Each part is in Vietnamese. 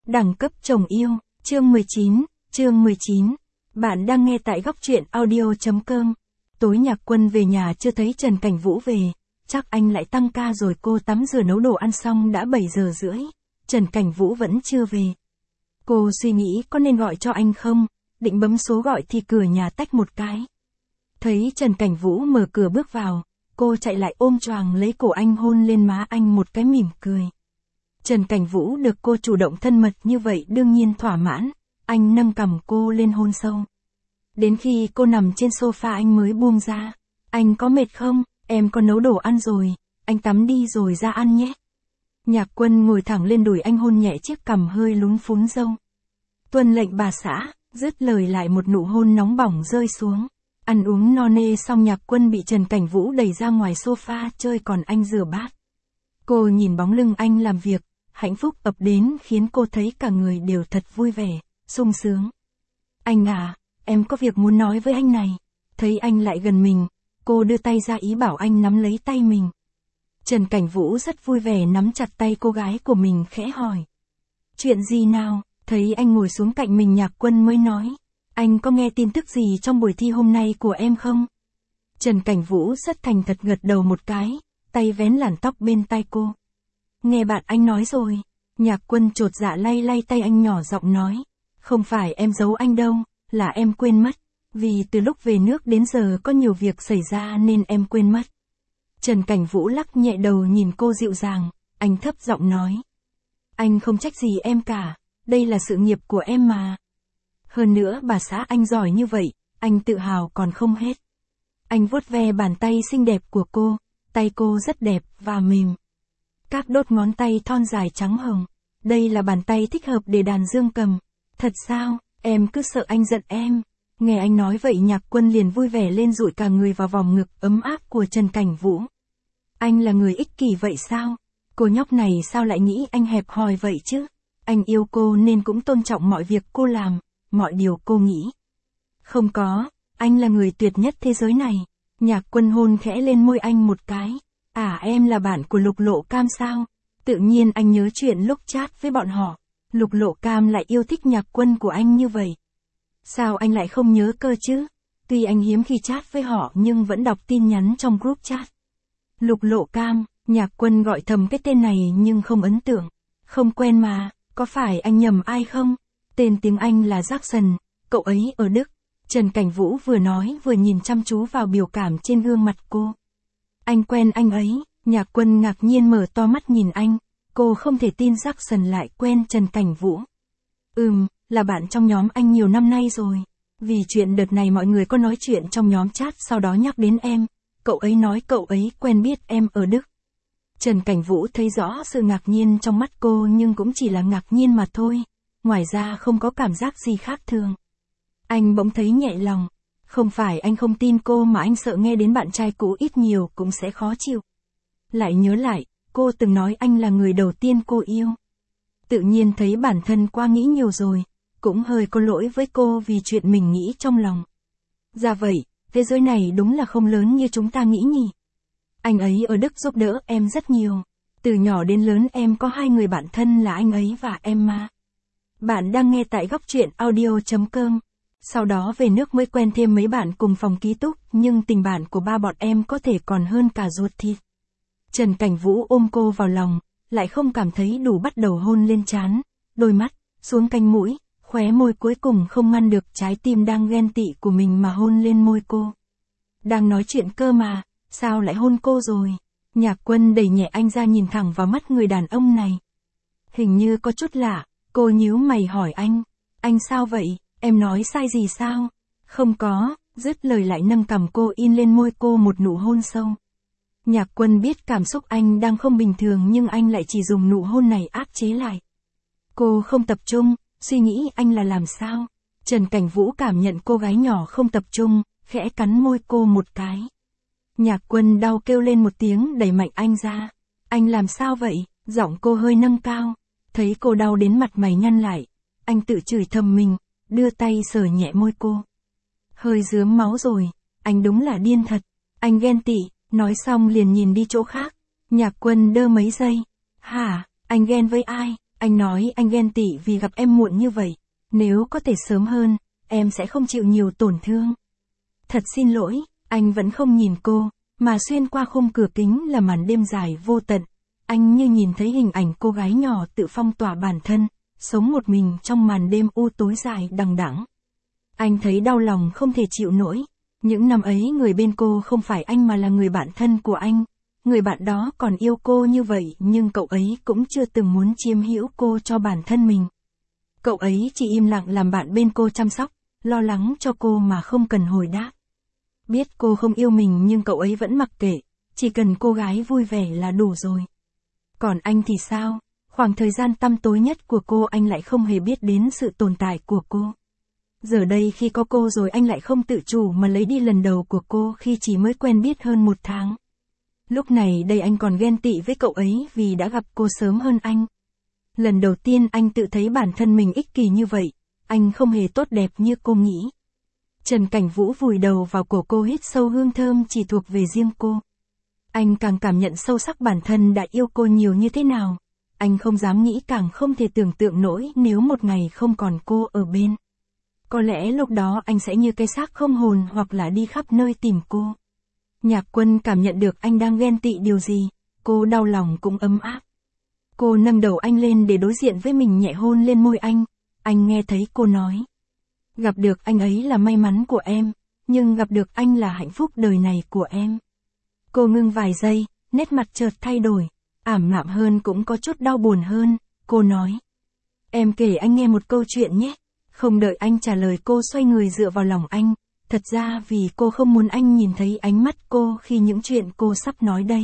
Đẳng cấp chồng yêu, chương 19. Bạn đang nghe tại góc truyện audio.com. Tối Nhạc Quân về nhà chưa thấy Trần Cảnh Vũ về, chắc anh lại tăng ca rồi. Cô tắm rửa nấu đồ ăn xong đã 7 giờ rưỡi, Trần Cảnh Vũ vẫn chưa về. Cô suy nghĩ có nên gọi cho anh không, định bấm số gọi thì cửa nhà tách một cái. Thấy Trần Cảnh Vũ mở cửa bước vào, cô chạy lại ôm choàng lấy cổ anh, hôn lên má anh một cái mỉm cười. Trần Cảnh Vũ được cô chủ động thân mật như vậy đương nhiên thỏa mãn, anh nâng cằm cô lên hôn sâu. Đến khi cô nằm trên sofa anh mới buông ra. Anh có mệt không? Em có nấu đồ ăn rồi, anh tắm đi rồi ra ăn nhé. Nhạc Quân ngồi thẳng lên đùi anh, hôn nhẹ chiếc cằm hơi lún phún râu. Tuân lệnh bà xã, dứt lời lại một nụ hôn nóng bỏng rơi xuống. Ăn uống no nê xong, Nhạc Quân bị Trần Cảnh Vũ đẩy ra ngoài sofa chơi, còn anh rửa bát. Cô nhìn bóng lưng anh làm việc, hạnh phúc ập đến khiến cô thấy cả người đều thật vui vẻ, sung sướng. Anh à, em có việc muốn nói với anh này. Thấy anh lại gần mình, cô đưa tay ra ý bảo anh nắm lấy tay mình. Trần Cảnh Vũ rất vui vẻ nắm chặt tay cô gái của mình, khẽ hỏi. Chuyện gì nào? Thấy anh ngồi xuống cạnh mình, Nhạc Quân mới nói. Anh có nghe tin tức gì trong buổi thi hôm nay của em không? Trần Cảnh Vũ rất thành thật gật đầu một cái, tay vén làn tóc bên tai cô. Nghe bạn anh nói rồi. Nhạc Quân chột dạ lay lay tay anh, nhỏ giọng nói. Không phải em giấu anh đâu, là em quên mất. Vì từ lúc về nước đến giờ có nhiều việc xảy ra nên em quên mất. Trần Cảnh Vũ lắc nhẹ đầu nhìn cô dịu dàng, anh thấp giọng nói. Anh không trách gì em cả, đây là sự nghiệp của em mà. Hơn nữa bà xã anh giỏi như vậy, anh tự hào còn không hết. Anh vuốt ve bàn tay xinh đẹp của cô, tay cô rất đẹp và mềm. Các đốt ngón tay thon dài trắng hồng, đây là bàn tay thích hợp để đàn dương cầm. Thật sao, em cứ sợ anh giận em. Nghe anh nói vậy, Nhạc Quân liền vui vẻ lên, dụi cả người vào vòng ngực ấm áp của Trần Cảnh Vũ. Anh là người ích kỷ vậy sao? Cô nhóc này sao lại nghĩ anh hẹp hòi vậy chứ? Anh yêu cô nên cũng tôn trọng mọi việc cô làm, mọi điều cô nghĩ. Không có, anh là người tuyệt nhất thế giới này. Nhạc Quân hôn khẽ lên môi anh một cái. À, em là bạn của Lục Lộ Cam sao? Tự nhiên anh nhớ chuyện lúc chat với bọn họ. Lục Lộ Cam lại yêu thích Nhạc Quân của anh như vậy. Sao anh lại không nhớ cơ chứ? Tuy anh hiếm khi chat với họ nhưng vẫn đọc tin nhắn trong group chat. Lục Lộ Cam, Nhạc Quân gọi thầm cái tên này nhưng không ấn tượng. Không quen mà, có phải anh nhầm ai không? Tên tiếng Anh là Jackson, cậu ấy ở Đức. Trần Cảnh Vũ vừa nói vừa nhìn chăm chú vào biểu cảm trên gương mặt cô. Anh quen anh ấy. Nhạc Quân ngạc nhiên mở to mắt nhìn anh. Cô không thể tin Jackson lại quen Trần Cảnh Vũ. Là bạn trong nhóm anh nhiều năm nay rồi. Vì chuyện đợt này mọi người có nói chuyện trong nhóm chat, sau đó nhắc đến em. Cậu ấy nói cậu ấy quen biết em ở Đức. Trần Cảnh Vũ thấy rõ sự ngạc nhiên trong mắt cô nhưng cũng chỉ là ngạc nhiên mà thôi. Ngoài ra không có cảm giác gì khác thường. Anh bỗng thấy nhẹ lòng. Không phải anh không tin cô mà anh sợ nghe đến bạn trai cũ ít nhiều cũng sẽ khó chịu. Lại nhớ lại, cô từng nói anh là người đầu tiên cô yêu. Tự nhiên thấy bản thân quá nghĩ nhiều rồi, cũng hơi có lỗi với cô vì chuyện mình nghĩ trong lòng. Dạ vậy, thế giới này đúng là không lớn như chúng ta nghĩ nhỉ. Anh ấy ở Đức giúp đỡ em rất nhiều. Từ nhỏ đến lớn em có 2 người bạn thân là anh ấy và em mà. Bạn đang nghe tại góc truyện audio.com. Sau đó về nước mới quen thêm mấy bạn cùng phòng ký túc, nhưng tình bạn của ba bọn em có thể còn hơn cả ruột thịt. Trần Cảnh Vũ ôm cô vào lòng, lại không cảm thấy đủ, bắt đầu hôn lên trán, đôi mắt, xuống cánh mũi, khóe môi, cuối cùng không ngăn được trái tim đang ghen tị của mình mà hôn lên môi cô. Đang nói chuyện cơ mà, sao lại hôn cô rồi? Nhạc Quân đẩy nhẹ anh ra, nhìn thẳng vào mắt người đàn ông này. Hình như có chút lạ, cô nhíu mày hỏi anh. Anh sao vậy? Em nói sai gì sao? Không có, dứt lời lại nâng cằm cô in lên môi cô một nụ hôn sâu. Nhạc Quân biết cảm xúc anh đang không bình thường nhưng anh lại chỉ dùng nụ hôn này áp chế lại. Cô không tập trung, suy nghĩ anh là làm sao? Trần Cảnh Vũ cảm nhận cô gái nhỏ không tập trung, khẽ cắn môi cô một cái. Nhạc Quân đau kêu lên một tiếng, đẩy mạnh anh ra. Anh làm sao vậy? Giọng cô hơi nâng cao. Thấy cô đau đến mặt mày nhăn lại. Anh tự chửi thầm mình, đưa tay sờ nhẹ môi cô. Hơi rướm máu rồi, anh đúng là điên thật. Anh ghen tị. Nói xong liền nhìn đi chỗ khác. Nhạc Quân đơ mấy giây. Hả, anh ghen với ai? Anh nói anh ghen tị vì gặp em muộn như vậy. Nếu có thể sớm hơn, em sẽ không chịu nhiều tổn thương. Thật xin lỗi, anh vẫn không nhìn cô, mà xuyên qua khung cửa kính là màn đêm dài vô tận. Anh như nhìn thấy hình ảnh cô gái nhỏ tự phong tỏa bản thân, sống một mình trong màn đêm u tối dài đằng đẵng. Anh thấy đau lòng không thể chịu nổi. Những năm ấy người bên cô không phải anh mà là người bạn thân của anh. Người bạn đó còn yêu cô như vậy nhưng cậu ấy cũng chưa từng muốn chiếm hữu cô cho bản thân mình. Cậu ấy chỉ im lặng làm bạn bên cô chăm sóc, lo lắng cho cô mà không cần hồi đáp. Biết cô không yêu mình nhưng cậu ấy vẫn mặc kệ, chỉ cần cô gái vui vẻ là đủ rồi. Còn anh thì sao? Khoảng thời gian tăm tối nhất của cô anh lại không hề biết đến sự tồn tại của cô. Giờ đây khi có cô rồi anh lại không tự chủ mà lấy đi lần đầu của cô khi chỉ mới quen biết hơn 1 tháng. Lúc này đây anh còn ghen tị với cậu ấy vì đã gặp cô sớm hơn anh. Lần đầu tiên anh tự thấy bản thân mình ích kỷ như vậy, anh không hề tốt đẹp như cô nghĩ. Trần Cảnh Vũ vùi đầu vào cổ cô hít sâu hương thơm chỉ thuộc về riêng cô. Anh càng cảm nhận sâu sắc bản thân đã yêu cô nhiều như thế nào. Anh không dám nghĩ càng không thể tưởng tượng nổi nếu một ngày không còn cô ở bên. Có lẽ lúc đó anh sẽ như cái xác không hồn hoặc là đi khắp nơi tìm cô. Nhạc Quân cảm nhận được anh đang ghen tị điều gì, cô đau lòng cũng ấm áp. Cô nâng đầu anh lên để đối diện với mình nhẹ hôn lên môi anh nghe thấy cô nói. Gặp được anh ấy là may mắn của em, nhưng gặp được anh là hạnh phúc đời này của em. Cô ngưng vài giây, nét mặt chợt thay đổi, ảm đạm hơn cũng có chút đau buồn hơn, cô nói. Em kể anh nghe một câu chuyện nhé. Không đợi anh trả lời cô xoay người dựa vào lòng anh, thật ra vì cô không muốn anh nhìn thấy ánh mắt cô khi những chuyện cô sắp nói đây.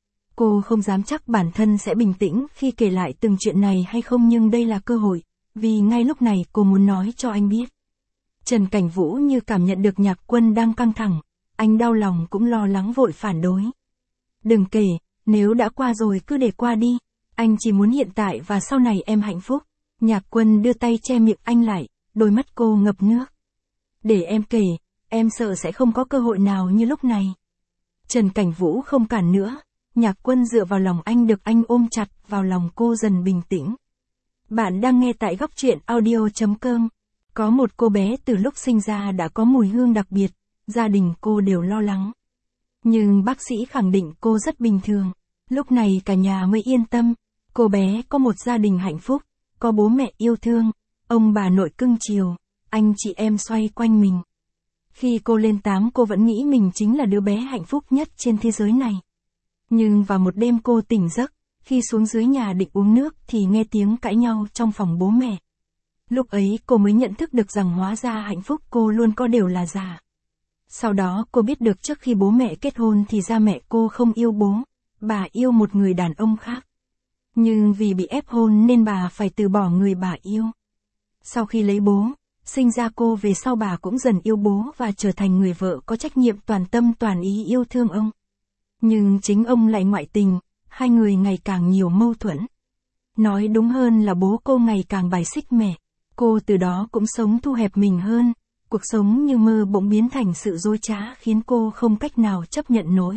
Cô không dám chắc bản thân sẽ bình tĩnh khi kể lại từng chuyện này hay không nhưng đây là cơ hội, vì ngay lúc này cô muốn nói cho anh biết. Trần Cảnh Vũ như cảm nhận được Nhạc Quân đang căng thẳng, anh đau lòng cũng lo lắng vội phản đối. Đừng kể, nếu đã qua rồi cứ để qua đi, anh chỉ muốn hiện tại và sau này em hạnh phúc. Nhạc Quân đưa tay che miệng anh lại, đôi mắt cô ngập nước. Để em kể, em sợ sẽ không có cơ hội nào như lúc này. Trần Cảnh Vũ không cản nữa, Nhạc Quân dựa vào lòng anh được anh ôm chặt vào lòng cô dần bình tĩnh. Bạn đang nghe tại góc truyện audio.com. Có một cô bé từ lúc sinh ra đã có mùi hương đặc biệt, gia đình cô đều lo lắng. Nhưng bác sĩ khẳng định cô rất bình thường. Lúc này cả nhà mới yên tâm, cô bé có một gia đình hạnh phúc, có bố mẹ yêu thương, ông bà nội cưng chiều, anh chị em xoay quanh mình. Khi cô lên 8 cô vẫn nghĩ mình chính là đứa bé hạnh phúc nhất trên thế giới này. Nhưng vào một đêm cô tỉnh giấc, khi xuống dưới nhà định uống nước thì nghe tiếng cãi nhau trong phòng bố mẹ. Lúc ấy cô mới nhận thức được rằng hóa ra hạnh phúc cô luôn có đều là giả. Sau đó cô biết được trước khi bố mẹ kết hôn thì ra mẹ cô không yêu bố, bà yêu một người đàn ông khác. Nhưng vì bị ép hôn nên bà phải từ bỏ người bà yêu. Sau khi lấy bố, sinh ra cô về sau bà cũng dần yêu bố và trở thành người vợ có trách nhiệm toàn tâm toàn ý yêu thương ông. Nhưng chính ông lại ngoại tình, hai người ngày càng nhiều mâu thuẫn. Nói đúng hơn là bố cô ngày càng bài xích mẹ. Cô từ đó cũng sống thu hẹp mình hơn, cuộc sống như mơ bỗng biến thành sự dối trá khiến cô không cách nào chấp nhận nổi.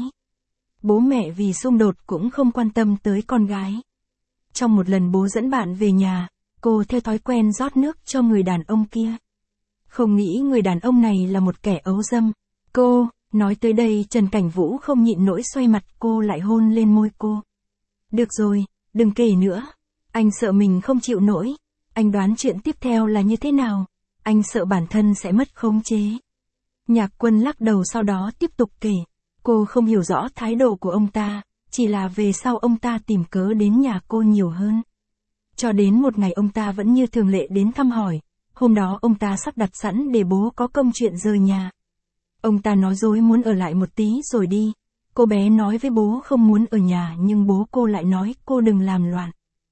Bố mẹ vì xung đột cũng không quan tâm tới con gái. Trong một lần bố dẫn bạn về nhà, cô theo thói quen rót nước cho người đàn ông kia. Không nghĩ người đàn ông này là một kẻ ấu dâm. Cô, nói tới đây Trần Cảnh Vũ không nhịn nổi xoay mặt cô lại hôn lên môi cô. Được rồi, đừng kể nữa. Anh sợ mình không chịu nổi. Anh đoán chuyện tiếp theo là như thế nào? Anh sợ bản thân sẽ mất khống chế. Nhạc Quân lắc đầu sau đó tiếp tục kể. Cô không hiểu rõ thái độ của ông ta, chỉ là về sau ông ta tìm cớ đến nhà cô nhiều hơn. Cho đến một ngày ông ta vẫn như thường lệ đến thăm hỏi. Hôm đó ông ta sắp đặt sẵn để bố có công chuyện rời nhà. Ông ta nói dối muốn ở lại một tí rồi đi. Cô bé nói với bố không muốn ở nhà nhưng bố cô lại nói cô đừng làm loạn.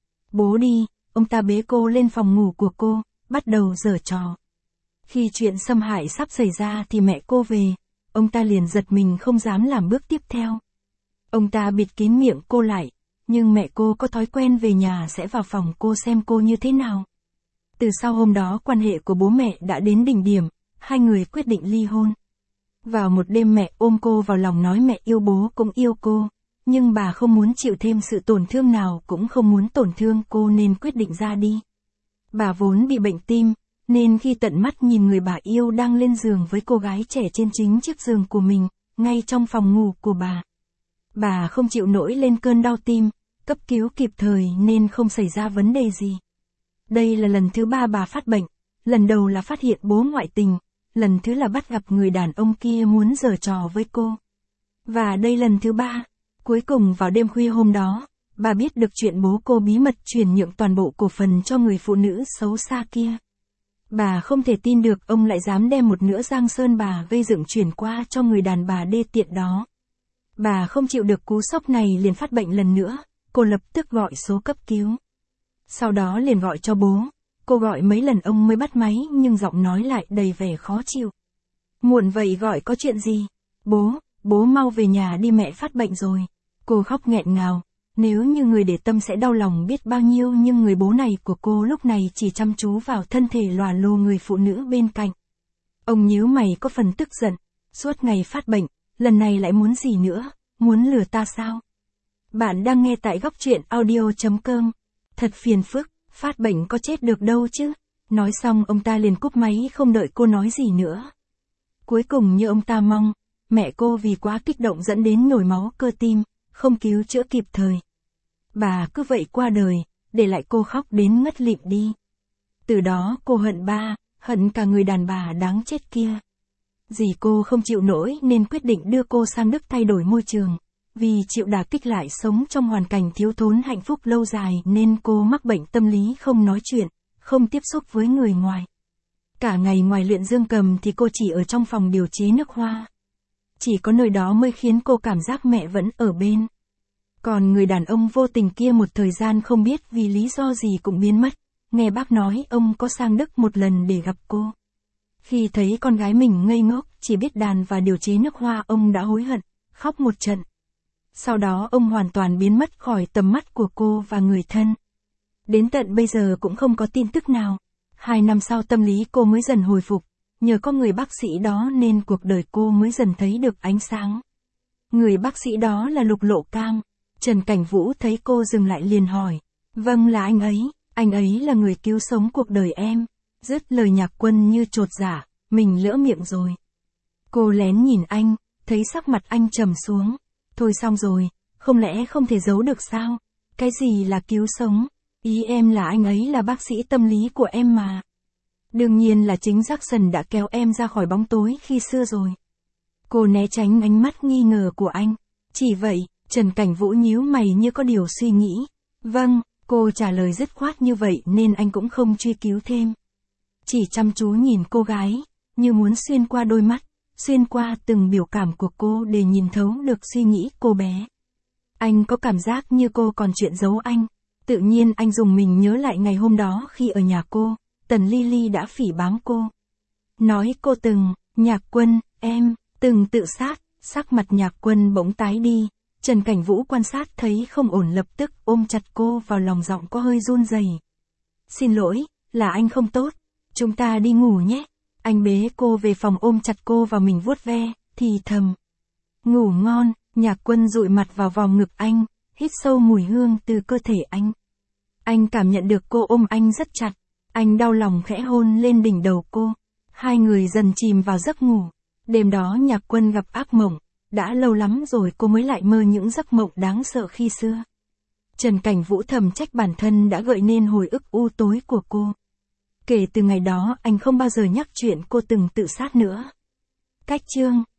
Bố đi, ông ta bế cô lên phòng ngủ của cô, bắt đầu giở trò. Khi chuyện xâm hại sắp xảy ra thì mẹ cô về, ông ta liền giật mình không dám làm bước tiếp theo. Ông ta bịt kín miệng cô lại, nhưng mẹ cô có thói quen về nhà sẽ vào phòng cô xem cô như thế nào. Từ sau hôm đó quan hệ của bố mẹ đã đến đỉnh điểm, hai người quyết định ly hôn. Vào một đêm mẹ ôm cô vào lòng nói mẹ yêu bố cũng yêu cô, nhưng bà không muốn chịu thêm sự tổn thương nào cũng không muốn tổn thương cô nên quyết định ra đi. Bà vốn bị bệnh tim, nên khi tận mắt nhìn người bà yêu đang lên giường với cô gái trẻ trên chính chiếc giường của mình, ngay trong phòng ngủ của bà không chịu nổi lên cơn đau tim, cấp cứu kịp thời nên không xảy ra vấn đề gì. Đây là lần thứ 3 bà phát bệnh, lần đầu là phát hiện bố ngoại tình, lần thứ là bắt gặp người đàn ông kia muốn giở trò với cô. Và đây lần thứ 3, cuối cùng vào đêm khuya hôm đó, bà biết được chuyện bố cô bí mật chuyển nhượng toàn bộ cổ phần cho người phụ nữ xấu xa kia. Bà không thể tin được ông lại dám đem một nửa giang sơn bà gây dựng chuyển qua cho người đàn bà đê tiện đó. Bà không chịu được cú sốc này liền phát bệnh lần nữa, cô lập tức gọi số cấp cứu. Sau đó liền gọi cho bố, cô gọi mấy lần ông mới bắt máy nhưng giọng nói lại đầy vẻ khó chịu. Muộn vậy gọi có chuyện gì? Bố mau về nhà đi, mẹ phát bệnh rồi. Cô khóc nghẹn ngào, nếu như người để tâm sẽ đau lòng biết bao nhiêu nhưng người bố này của cô lúc này chỉ chăm chú vào thân thể lòa lồ người phụ nữ bên cạnh. Ông nhíu mày có phần tức giận, suốt ngày phát bệnh, lần này lại muốn gì nữa, muốn lừa ta sao? Bạn đang nghe tại góc truyện audio.com. Thật phiền phức, phát bệnh có chết được đâu chứ. Nói xong ông ta liền cúp máy không đợi cô nói gì nữa. Cuối cùng như ông ta mong, mẹ cô vì quá kích động dẫn đến nhồi máu cơ tim, không cứu chữa kịp thời. Bà cứ vậy qua đời, để lại cô khóc đến ngất lịm đi. Từ đó cô hận ba, hận cả người đàn bà đáng chết kia. Dì cô không chịu nổi nên quyết định đưa cô sang Đức thay đổi môi trường. Vì chịu đả kích lại sống trong hoàn cảnh thiếu thốn hạnh phúc lâu dài nên cô mắc bệnh tâm lý không nói chuyện, không tiếp xúc với người ngoài. Cả ngày ngoài luyện dương cầm thì cô chỉ ở trong phòng điều chế nước hoa. Chỉ có nơi đó mới khiến cô cảm giác mẹ vẫn ở bên. Còn người đàn ông vô tình kia một thời gian không biết vì lý do gì cũng biến mất. Nghe bác nói ông có sang Đức một lần để gặp cô. Khi thấy con gái mình ngây ngốc chỉ biết đàn và điều chế nước hoa ông đã hối hận, khóc một trận. Sau đó ông hoàn toàn biến mất khỏi tầm mắt của cô và người thân. Đến tận bây giờ cũng không có tin tức nào. 2 năm sau tâm lý cô mới dần hồi phục. Nhờ có người bác sĩ đó nên cuộc đời cô mới dần thấy được ánh sáng. Người bác sĩ đó là Lục Lộ Cam. Trần Cảnh Vũ thấy cô dừng lại liền hỏi. Vâng là anh ấy là người cứu sống cuộc đời em. Dứt lời Nhạc Quân như chột dạ, mình lỡ miệng rồi. Cô lén nhìn anh, thấy sắc mặt anh trầm xuống. Thôi xong rồi, không lẽ không thể giấu được sao? Cái gì là cứu sống? Ý em là anh ấy là bác sĩ tâm lý của em mà. Đương nhiên là chính Jackson đã kéo em ra khỏi bóng tối khi xưa rồi. Cô né tránh ánh mắt nghi ngờ của anh. Chỉ vậy, Trần Cảnh Vũ nhíu mày như có điều suy nghĩ. Vâng, cô trả lời dứt khoát như vậy nên anh cũng không truy cứu thêm. Chỉ chăm chú nhìn cô gái, như muốn xuyên qua đôi mắt, xuyên qua từng biểu cảm của cô để nhìn thấu được suy nghĩ cô bé. Anh có cảm giác như cô còn chuyện giấu anh. Tự nhiên anh dùng mình nhớ lại ngày hôm đó khi ở nhà cô, Tần Lily đã phỉ báng cô. Nói cô Nhạc Quân, em, từng tự sát, sắc mặt Nhạc Quân bỗng tái đi. Trần Cảnh Vũ quan sát thấy không ổn lập tức ôm chặt cô vào lòng, giọng có hơi run rẩy. Xin lỗi, là anh không tốt, chúng ta đi ngủ nhé. Anh bế cô về phòng ôm chặt cô vào mình vuốt ve, thì thầm. Ngủ ngon, Nhạc Quân dụi mặt vào vòng ngực anh, hít sâu mùi hương từ cơ thể anh. Anh cảm nhận được cô ôm anh rất chặt, anh đau lòng khẽ hôn lên đỉnh đầu cô. Hai người dần chìm vào giấc ngủ. Đêm đó Nhạc Quân gặp ác mộng, đã lâu lắm rồi cô mới lại mơ những giấc mộng đáng sợ khi xưa. Trần Cảnh Vũ thầm trách bản thân đã gợi nên hồi ức u tối của cô. Kể từ ngày đó anh không bao giờ nhắc chuyện cô từng tự sát nữa. Cách chương